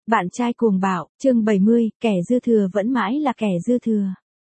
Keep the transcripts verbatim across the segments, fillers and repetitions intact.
Bạn trai cuồng bạo, chương bảy mươi, kẻ dư thừa vẫn mãi là kẻ dư thừa.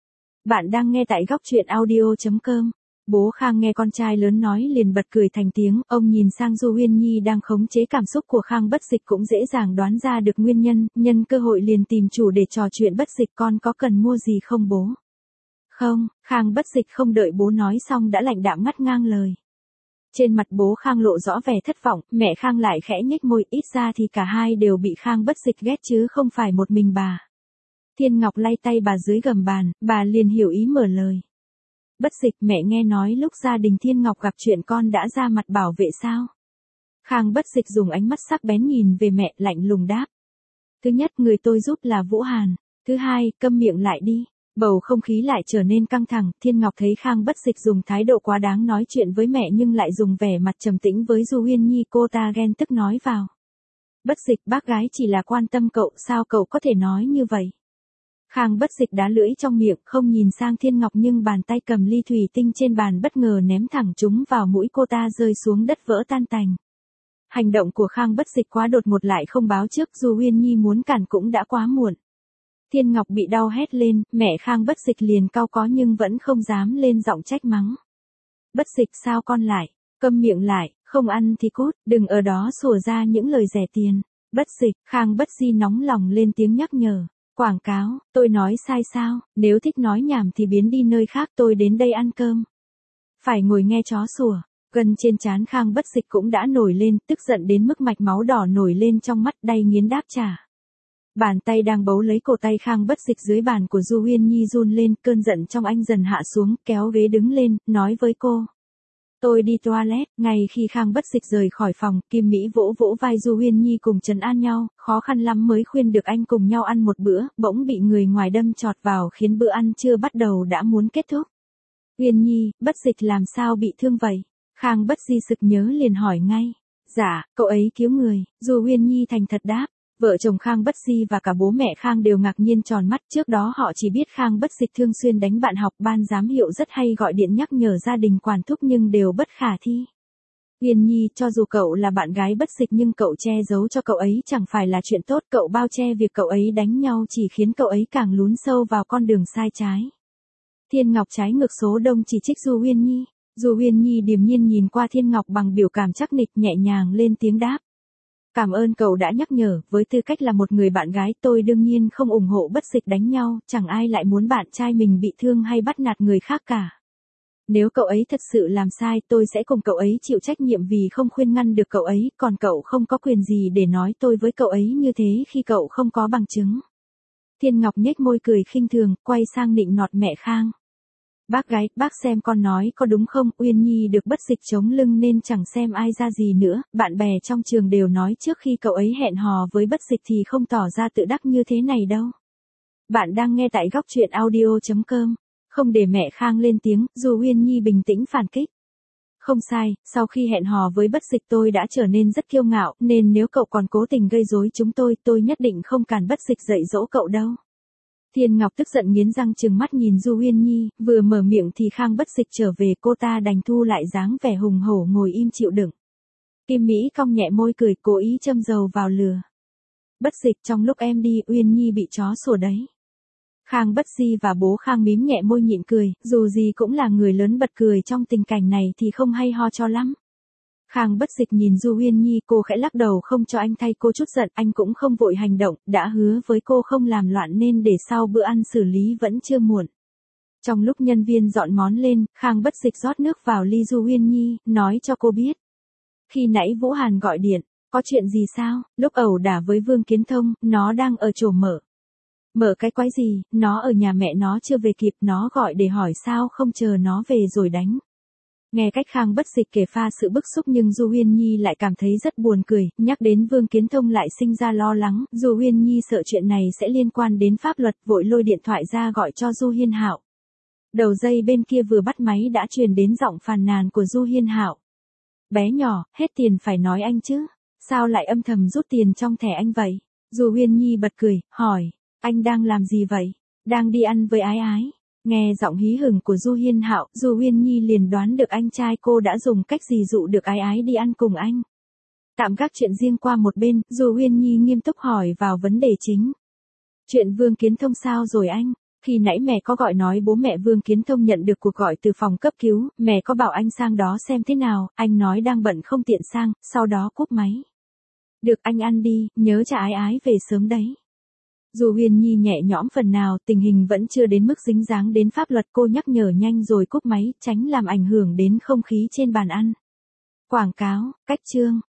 Bạn đang nghe tại góc truyện audio chấm com. Bố Khang nghe con trai lớn nói liền bật cười thành tiếng, ông nhìn sang Du Uyên Nhi đang khống chế cảm xúc của Khang Bất Dịch cũng dễ dàng đoán ra được nguyên nhân, nhân cơ hội liền tìm chủ để trò chuyện. Bất Dịch, con có cần mua gì không bố? Không, Khang Bất Dịch không đợi bố nói xong đã lạnh đạm ngắt ngang lời. Trên mặt bố Khang lộ rõ vẻ thất vọng, mẹ Khang lại khẽ nhếch môi, ít ra thì cả hai đều bị Khang Bất Dịch ghét chứ không phải một mình bà. Thiên Ngọc lay tay bà dưới gầm bàn, bà liền hiểu ý mở lời. Bất Dịch, mẹ nghe nói lúc gia đình Thiên Ngọc gặp chuyện con đã ra mặt bảo vệ sao? Khang Bất Dịch dùng ánh mắt sắc bén nhìn về mẹ, lạnh lùng đáp. Thứ nhất, người tôi giúp là Vũ Hàn. Thứ hai, câm miệng lại đi. Bầu không khí lại trở nên căng thẳng, Thiên Ngọc thấy Khang Bất Dịch dùng thái độ quá đáng nói chuyện với mẹ nhưng lại dùng vẻ mặt trầm tĩnh với Du Uyên Nhi, cô ta ghen tức nói vào. Bất Dịch, bác gái chỉ là quan tâm cậu, sao cậu có thể nói như vậy? Khang Bất Dịch đá lưỡi trong miệng, không nhìn sang Thiên Ngọc nhưng bàn tay cầm ly thủy tinh trên bàn bất ngờ ném thẳng chúng vào mũi cô ta, rơi xuống đất vỡ tan tành. Hành động của Khang Bất Dịch quá đột ngột lại không báo trước, Du Uyên Nhi muốn cản cũng đã quá muộn. Thiên Ngọc bị đau hét lên, mẹ Khang Bất Dịch liền cau có nhưng vẫn không dám lên giọng trách mắng. Bất Dịch, sao con lại, câm miệng lại, không ăn thì cút, đừng ở đó sủa ra những lời rẻ tiền. Bất Dịch, Khang Bất Di nóng lòng lên tiếng nhắc nhở. Quảng cáo, tôi nói sai sao, nếu thích nói nhảm thì biến đi nơi khác, tôi đến đây ăn cơm. Phải ngồi nghe chó sủa. Gân trên trán Khang Bất Dịch cũng đã nổi lên, tức giận đến mức mạch máu đỏ nổi lên trong mắt, đay nghiến đáp trả. Bàn tay đang bấu lấy cổ tay Khang Bất Dịch dưới bàn của Du Uyên Nhi run lên, cơn giận trong anh dần hạ xuống, kéo ghế đứng lên, nói với cô. Tôi đi toilet. Ngay khi Khang Bất Dịch rời khỏi phòng, Kim Mỹ vỗ vỗ vai Du Uyên Nhi cùng trấn an nhau, khó khăn lắm mới khuyên được anh cùng nhau ăn một bữa, bỗng bị người ngoài đâm chọt vào khiến bữa ăn chưa bắt đầu đã muốn kết thúc. Uyên Nhi, Bất Dịch làm sao bị thương vậy? Khang Bất Di sực nhớ liền hỏi ngay. Dạ, cậu ấy cứu người, Du Uyên Nhi thành thật đáp. Vợ chồng Khang Bất Di và cả bố mẹ Khang đều ngạc nhiên tròn mắt, trước đó họ chỉ biết Khang Bất Dịch thường xuyên đánh bạn học, ban giám hiệu rất hay gọi điện nhắc nhở gia đình quản thúc nhưng đều bất khả thi. Uyên Nhi, cho dù cậu là bạn gái Bất Dịch nhưng cậu che giấu cho cậu ấy chẳng phải là chuyện tốt, cậu bao che việc cậu ấy đánh nhau chỉ khiến cậu ấy càng lún sâu vào con đường sai trái. Thiên Ngọc trái ngược số đông chỉ trích Du Uyên Nhi. Du Uyên Nhi điềm nhiên nhìn qua Thiên Ngọc bằng biểu cảm chắc nịch, nhẹ nhàng lên tiếng đáp. Cảm ơn cậu đã nhắc nhở, với tư cách là một người bạn gái tôi đương nhiên không ủng hộ Bất Dịch đánh nhau, chẳng ai lại muốn bạn trai mình bị thương hay bắt nạt người khác cả. Nếu cậu ấy thật sự làm sai tôi sẽ cùng cậu ấy chịu trách nhiệm vì không khuyên ngăn được cậu ấy, còn cậu không có quyền gì để nói tôi với cậu ấy như thế khi cậu không có bằng chứng. Thiên Ngọc nhếch môi cười khinh thường, quay sang nịnh nọt mẹ Khang. Bác gái, bác xem con nói có đúng không? Uyên Nhi được Bất Dịch chống lưng nên chẳng xem ai ra gì nữa, bạn bè trong trường đều nói trước khi cậu ấy hẹn hò với Bất Dịch thì không tỏ ra tự đắc như thế này đâu. Bạn đang nghe tại góc truyện audio chấm com. Không để mẹ Khang lên tiếng, Du Uyên Nhi bình tĩnh phản kích. Không sai, sau khi hẹn hò với Bất Dịch tôi đã trở nên rất kiêu ngạo, nên nếu cậu còn cố tình gây rối chúng tôi, tôi nhất định không cản Bất Dịch dạy dỗ cậu đâu. Thiên Ngọc tức giận nghiến răng trừng mắt nhìn Du Uyên Nhi, vừa mở miệng thì Khang Bất Dịch trở về, cô ta đành thu lại dáng vẻ hùng hổ ngồi im chịu đựng. Kim Mỹ cong nhẹ môi cười, cố ý châm dầu vào lửa. Bất Dịch, trong lúc em đi, Uyên Nhi bị chó sủa đấy. Khang Bất Di và bố Khang mím nhẹ môi nhịn cười, dù gì cũng là người lớn bật cười trong tình cảnh này thì không hay ho cho lắm. Khang Bất Dịch nhìn Du Uyên Nhi, cô khẽ lắc đầu không cho anh thay cô chút giận, anh cũng không vội hành động, đã hứa với cô không làm loạn nên để sau bữa ăn xử lý vẫn chưa muộn. Trong lúc nhân viên dọn món lên, Khang Bất Dịch rót nước vào ly Du Uyên Nhi, nói cho cô biết. Khi nãy Vũ Hàn gọi điện, có chuyện gì sao? Lúc ẩu đả với Vương Kiến Thông, nó đang ở chỗ mở. Mở cái quái gì, nó ở nhà mẹ nó chưa về kịp, nó gọi để hỏi sao không chờ nó về rồi đánh. Nghe cách Khang Bất Dịch kể pha sự bức xúc nhưng Du Uyên Nhi lại cảm thấy rất buồn cười, nhắc đến Vương Kiến Thông lại sinh ra lo lắng, Du Uyên Nhi sợ chuyện này sẽ liên quan đến pháp luật, vội lôi điện thoại ra gọi cho Du Hiên Hạo. Đầu dây bên kia vừa bắt máy đã truyền đến giọng phàn nàn của Du Hiên Hạo. Bé nhỏ, hết tiền phải nói anh chứ, sao lại âm thầm rút tiền trong thẻ anh vậy? Du Uyên Nhi bật cười, hỏi, anh đang làm gì vậy? Đang đi ăn với Ái Ái. Nghe giọng hí hửng của Du Hiên Hạo, Du Uyên Nhi liền đoán được anh trai cô đã dùng cách gì dụ được Ái Ái đi ăn cùng anh. Tạm gác chuyện riêng qua một bên, dù Uyên Nhi nghiêm túc hỏi vào vấn đề chính. Chuyện Vương Kiến Thông sao rồi anh? Khi nãy mẹ có gọi nói bố mẹ Vương Kiến Thông nhận được cuộc gọi từ phòng cấp cứu, mẹ có bảo anh sang đó xem thế nào, anh nói đang bận không tiện sang, sau đó cúp máy. Được anh ăn đi, nhớ cha ái ái về sớm đấy. Dù Huyền Nhi nhẹ nhõm phần nào, tình hình vẫn chưa đến mức dính dáng đến pháp luật, cô nhắc nhở nhanh rồi cúp máy, tránh làm ảnh hưởng đến không khí trên bàn ăn. Quảng cáo, cách chương.